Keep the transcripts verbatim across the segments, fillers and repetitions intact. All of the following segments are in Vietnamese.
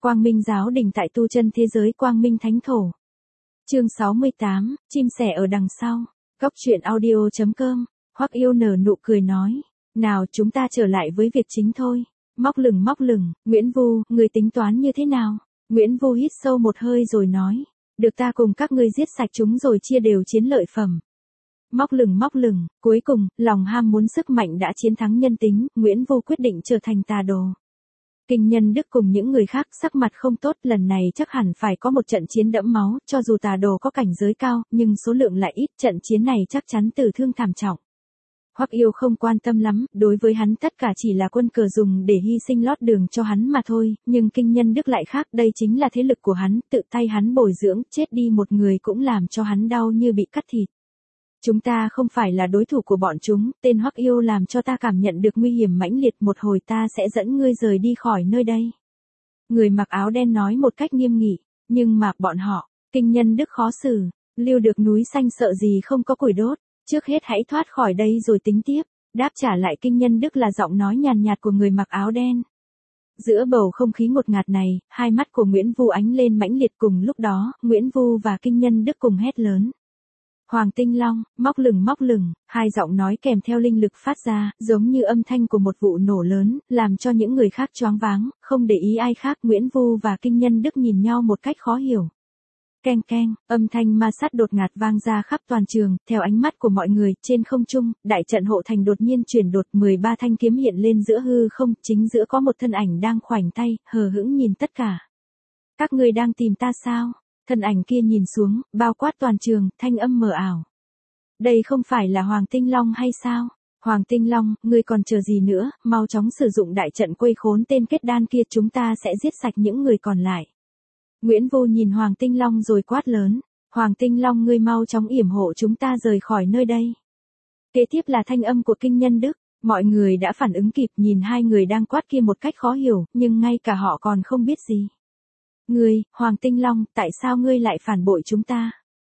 Quang Minh giáo đình tại tu chân thế giới Quang Minh Thánh Thổ. Chương sáu mươi tám, chim sẻ ở đằng sau. Góc truyện audio chấm com. Hoắc Yêu nở nụ cười nói, nào chúng ta trở lại với việc chính thôi. Móc lửng móc lửng, Nguyễn Vu, người tính toán như thế nào? Nguyễn Vu hít sâu một hơi rồi nói, được ta cùng các ngươi giết sạch chúng rồi chia đều chiến lợi phẩm. Móc lửng móc lửng, cuối cùng, lòng ham muốn sức mạnh đã chiến thắng nhân tính, Nguyễn Vu quyết định trở thành tà đồ. Kinh Nhân Đức cùng những người khác sắc mặt không tốt, lần này chắc hẳn phải có một trận chiến đẫm máu, cho dù tà đồ có cảnh giới cao, nhưng số lượng lại ít, trận chiến này chắc chắn tử thương thảm trọng. Hoắc Yêu không quan tâm lắm, đối với hắn tất cả chỉ là quân cờ dùng để hy sinh lót đường cho hắn mà thôi, nhưng Kinh Nhân Đức lại khác, đây chính là thế lực của hắn, tự tay hắn bồi dưỡng, chết đi một người cũng làm cho hắn đau như bị cắt thịt. Chúng ta không phải là đối thủ của bọn chúng, tên Hoắc Yêu làm cho ta cảm nhận được nguy hiểm mãnh liệt, một hồi ta sẽ dẫn ngươi rời đi khỏi nơi đây. Người mặc áo đen nói một cách nghiêm nghị, nhưng mà bọn họ, Kinh Nhân Đức khó xử, lưu được núi xanh sợ gì không có củi đốt, trước hết hãy thoát khỏi đây rồi tính tiếp, đáp trả lại Kinh Nhân Đức là giọng nói nhàn nhạt của người mặc áo đen. Giữa bầu không khí ngột ngạt này, hai mắt của Nguyễn Vu ánh lên mãnh liệt, cùng lúc đó, Nguyễn Vu và Kinh Nhân Đức cùng hét lớn. Hoàng Tinh Long, móc lửng móc lửng, hai giọng nói kèm theo linh lực phát ra, giống như âm thanh của một vụ nổ lớn, làm cho những người khác choáng váng, không để ý ai khác, Nguyễn Vu và Kinh Nhân Đức nhìn nhau một cách khó hiểu. Keng keng, âm thanh ma sát đột ngạt vang ra khắp toàn trường, theo ánh mắt của mọi người, trên không trung, đại trận hộ thành đột nhiên chuyển đột, mười ba thanh kiếm hiện lên giữa hư không, chính giữa có một thân ảnh đang khoảnh tay, hờ hững nhìn tất cả. Các ngươi đang tìm ta sao? Thân ảnh kia nhìn xuống, bao quát toàn trường, thanh âm mờ ảo. Đây không phải là Hoàng Tinh Long hay sao? Hoàng Tinh Long, ngươi còn chờ gì nữa, mau chóng sử dụng đại trận quây khốn tên kết đan kia, chúng ta sẽ giết sạch những người còn lại. Nguyễn Vu nhìn Hoàng Tinh Long rồi quát lớn, Hoàng Tinh Long ngươi mau chóng yểm hộ chúng ta rời khỏi nơi đây. Kế tiếp là thanh âm của Kinh Nhân Đức, mọi người đã phản ứng kịp, nhìn hai người đang quát kia một cách khó hiểu, nhưng ngay cả họ còn không biết gì. Ngươi, Hoàng Tinh Long, tại sao ngươi lại phản bội chúng ta?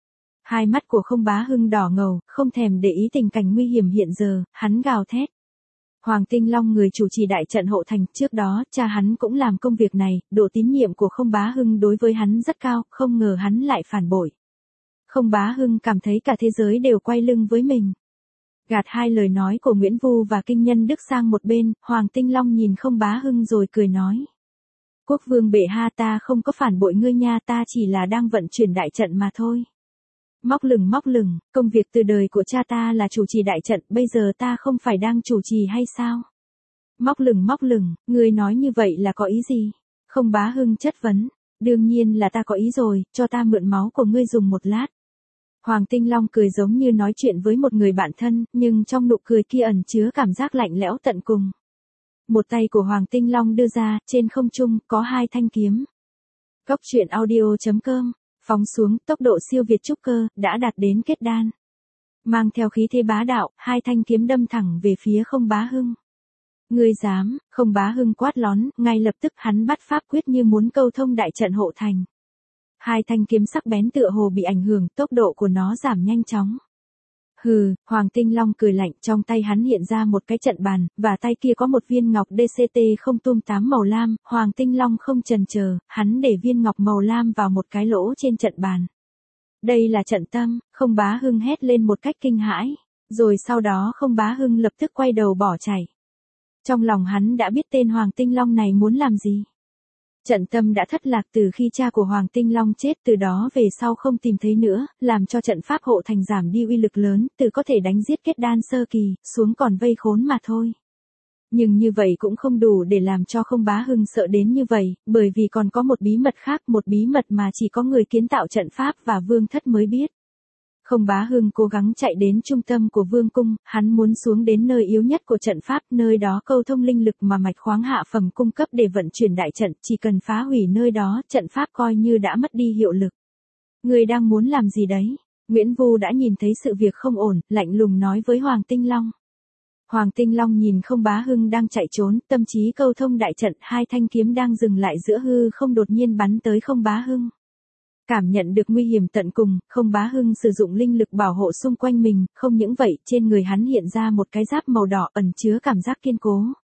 Hai mắt của Không Bá Hưng đỏ ngầu, không thèm để ý tình cảnh nguy hiểm hiện giờ, hắn gào thét. Hoàng Tinh Long người chủ trì đại trận hộ thành, trước đó, cha hắn cũng làm công việc này, độ tín nhiệm của Không Bá Hưng đối với hắn rất cao, không ngờ hắn lại phản bội. Không Bá Hưng cảm thấy cả thế giới đều quay lưng với mình. Gạt hai lời nói của Nguyễn Vu và Kinh Nhân Đức sang một bên, Hoàng Tinh Long nhìn Không Bá Hưng rồi cười nói. Quốc vương bệ hạ, ta không có phản bội ngươi nha, ta chỉ là đang vận chuyển đại trận mà thôi. Móc lửng móc lửng, công việc từ đời của cha ta là chủ trì đại trận, bây giờ ta không phải đang chủ trì hay sao? Móc lửng móc lửng, ngươi nói như vậy là có ý gì? Không Bá Hưng chất vấn, đương nhiên là ta có ý rồi, cho ta mượn máu của ngươi dùng một lát. Hoàng Tinh Long cười giống như nói chuyện với một người bạn thân, nhưng trong nụ cười kia ẩn chứa cảm giác lạnh lẽo tận cùng. Một tay của Hoàng Tinh Long đưa ra, trên không trung, có hai thanh kiếm. Góc truyện audio chấm com, phóng xuống, tốc độ siêu việt trúc cơ, đã đạt đến kết đan. Mang theo khí thế bá đạo, hai thanh kiếm đâm thẳng về phía Không Bá Hưng. Ngươi dám, Không Bá Hưng quát lón, ngay lập tức hắn bắt pháp quyết như muốn câu thông đại trận hộ thành. Hai thanh kiếm sắc bén tựa hồ bị ảnh hưởng, tốc độ của nó giảm nhanh chóng. Hừ, Hoàng Tinh Long cười lạnh, trong tay hắn hiện ra một cái trận bàn, và tay kia có một viên ngọc đê xê tê không tum tám màu lam, Hoàng Tinh Long không chần chờ, hắn để viên ngọc màu lam vào một cái lỗ trên trận bàn. Đây là trận tâm, Không Bá Hưng hét lên một cách kinh hãi, rồi sau đó Không Bá Hưng lập tức quay đầu bỏ chạy. Trong lòng hắn đã biết tên Hoàng Tinh Long này muốn làm gì. Trận tâm đã thất lạc từ khi cha của Hoàng Tinh Long chết, từ đó về sau không tìm thấy nữa, làm cho trận pháp hộ thành giảm đi uy lực lớn, từ có thể đánh giết kết đan sơ kỳ, xuống còn vây khốn mà thôi. Nhưng như vậy cũng không đủ để làm cho Không Bá Hưng sợ đến như vậy, bởi vì còn có một bí mật khác, một bí mật mà chỉ có người kiến tạo trận pháp và vương thất mới biết. Không Bá Hưng cố gắng chạy đến trung tâm của vương cung, hắn muốn xuống đến nơi yếu nhất của trận pháp, nơi đó câu thông linh lực mà mạch khoáng hạ phẩm cung cấp để vận chuyển đại trận, chỉ cần phá hủy nơi đó, trận pháp coi như đã mất đi hiệu lực. Ngươi đang muốn làm gì đấy? Nguyễn Vu đã nhìn thấy sự việc không ổn, lạnh lùng nói với Hoàng Tinh Long. Hoàng Tinh Long nhìn Không Bá Hưng đang chạy trốn, tâm trí câu thông đại trận, hai thanh kiếm đang dừng lại giữa hư không đột nhiên bắn tới Không Bá Hưng. Cảm nhận được nguy hiểm tận cùng, Không Bá Hưng sử dụng linh lực bảo hộ xung quanh mình, không những vậy, trên người hắn hiện ra một cái giáp màu đỏ ẩn chứa cảm giác kiên cố.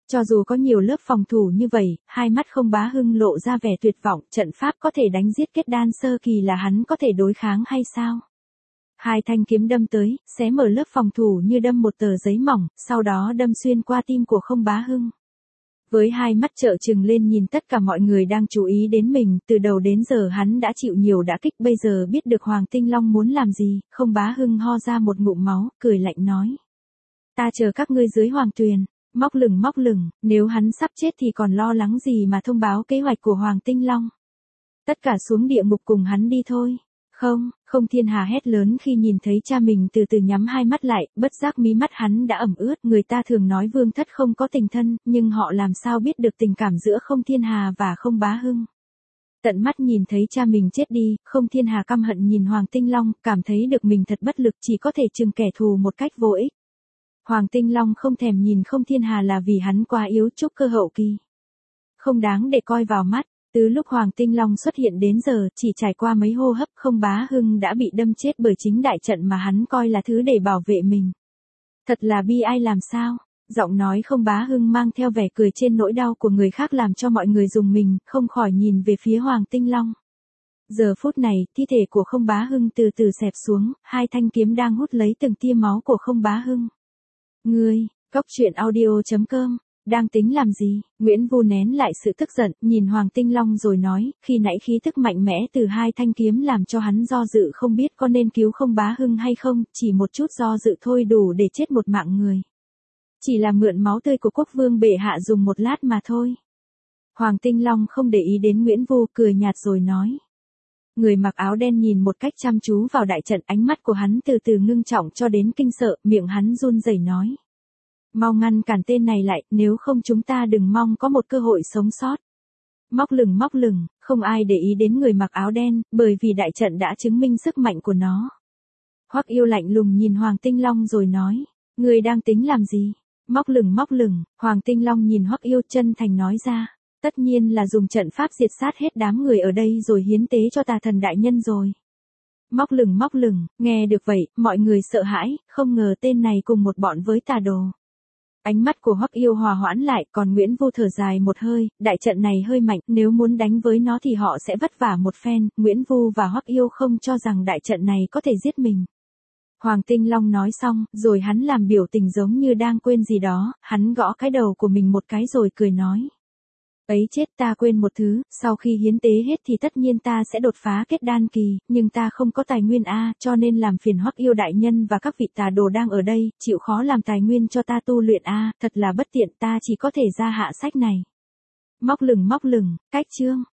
Cho dù có nhiều lớp phòng thủ như vậy, hai mắt Không Bá Hưng lộ ra vẻ tuyệt vọng, trận pháp có thể đánh giết kết đan sơ kỳ là hắn có thể đối kháng hay sao? Hai thanh kiếm đâm tới, xé mở lớp phòng thủ như đâm một tờ giấy mỏng, sau đó đâm xuyên qua tim của Không Bá Hưng. Với hai mắt trợn trừng lên nhìn tất cả mọi người đang chú ý đến mình, từ đầu đến giờ hắn đã chịu nhiều đả kích, bây giờ biết được Hoàng Tinh Long muốn làm gì, Không Bá Hưng ho ra một ngụm máu, cười lạnh nói. Ta chờ các ngươi dưới Hoàng Tuyền. Móc lửng móc lửng, nếu hắn sắp chết thì còn lo lắng gì mà thông báo kế hoạch của Hoàng Tinh Long. Tất cả xuống địa ngục cùng hắn đi thôi. Không, Không Thiên Hà hét lớn khi nhìn thấy cha mình từ từ nhắm hai mắt lại, bất giác mí mắt hắn đã ẩm ướt. Người ta thường nói Vương Thất không có tình thân, nhưng họ làm sao biết được tình cảm giữa Không Thiên Hà và Không Bá Hưng. Tận mắt nhìn thấy cha mình chết đi, Không Thiên Hà căm hận nhìn Hoàng Tinh Long, cảm thấy được mình thật bất lực, chỉ có thể trừng kẻ thù một cách vô ích. Hoàng Tinh Long không thèm nhìn Không Thiên Hà là vì hắn quá yếu trúc cơ hậu kỳ. Không đáng để coi vào mắt, từ lúc Hoàng Tinh Long xuất hiện đến giờ, chỉ trải qua mấy hô hấp Không Bá Hưng đã bị đâm chết bởi chính đại trận mà hắn coi là thứ để bảo vệ mình. Thật là bi ai làm sao, giọng nói Không Bá Hưng mang theo vẻ cười trên nỗi đau của người khác làm cho mọi người rùng mình, không khỏi nhìn về phía Hoàng Tinh Long. Giờ phút này, thi thể của Không Bá Hưng từ từ xẹp xuống, hai thanh kiếm đang hút lấy từng tia máu của Không Bá Hưng. Ngươi, Cốc Truyện Audio chấm com, đang tính làm gì? Nguyễn Vu nén lại sự tức giận, nhìn Hoàng Tinh Long rồi nói, khi nãy khí tức mạnh mẽ từ hai thanh kiếm làm cho hắn do dự không biết có nên cứu Không Bá Hưng hay không, chỉ một chút do dự thôi đủ để chết một mạng người. Chỉ là mượn máu tươi của Quốc Vương bệ hạ dùng một lát mà thôi. Hoàng Tinh Long không để ý đến Nguyễn Vu, cười nhạt rồi nói. Người mặc áo đen nhìn một cách chăm chú vào đại trận, ánh mắt của hắn từ từ ngưng trọng cho đến kinh sợ, miệng hắn run rẩy nói. Mau ngăn cản tên này lại, nếu không chúng ta đừng mong có một cơ hội sống sót. Móc lửng móc lửng, không ai để ý đến người mặc áo đen, bởi vì đại trận đã chứng minh sức mạnh của nó. Hoắc Yêu lạnh lùng nhìn Hoàng Tinh Long rồi nói, người đang tính làm gì? Móc lửng móc lửng, Hoàng Tinh Long nhìn Hoắc Yêu chân thành nói ra. Tất nhiên là dùng trận pháp diệt sát hết đám người ở đây rồi hiến tế cho tà thần đại nhân rồi. Móc lửng móc lửng, nghe được vậy, mọi người sợ hãi, không ngờ tên này cùng một bọn với tà đồ. Ánh mắt của Hoắc Yêu hòa hoãn lại, còn Nguyễn Vu thở dài một hơi, đại trận này hơi mạnh, nếu muốn đánh với nó thì họ sẽ vất vả một phen, Nguyễn Vu và Hoắc Yêu không cho rằng đại trận này có thể giết mình. Hoàng Tinh Long nói xong, rồi hắn làm biểu tình giống như đang quên gì đó, hắn gõ cái đầu của mình một cái rồi cười nói. Ấy chết, ta quên một thứ, sau khi hiến tế hết thì tất nhiên ta sẽ đột phá kết đan kỳ, nhưng ta không có tài nguyên A, cho nên làm phiền Hoắc Yêu đại nhân và các vị tà đồ đang ở đây, chịu khó làm tài nguyên cho ta tu luyện A, thật là bất tiện, ta chỉ có thể ra hạ sách này. Móc lửng móc lửng, cách chương.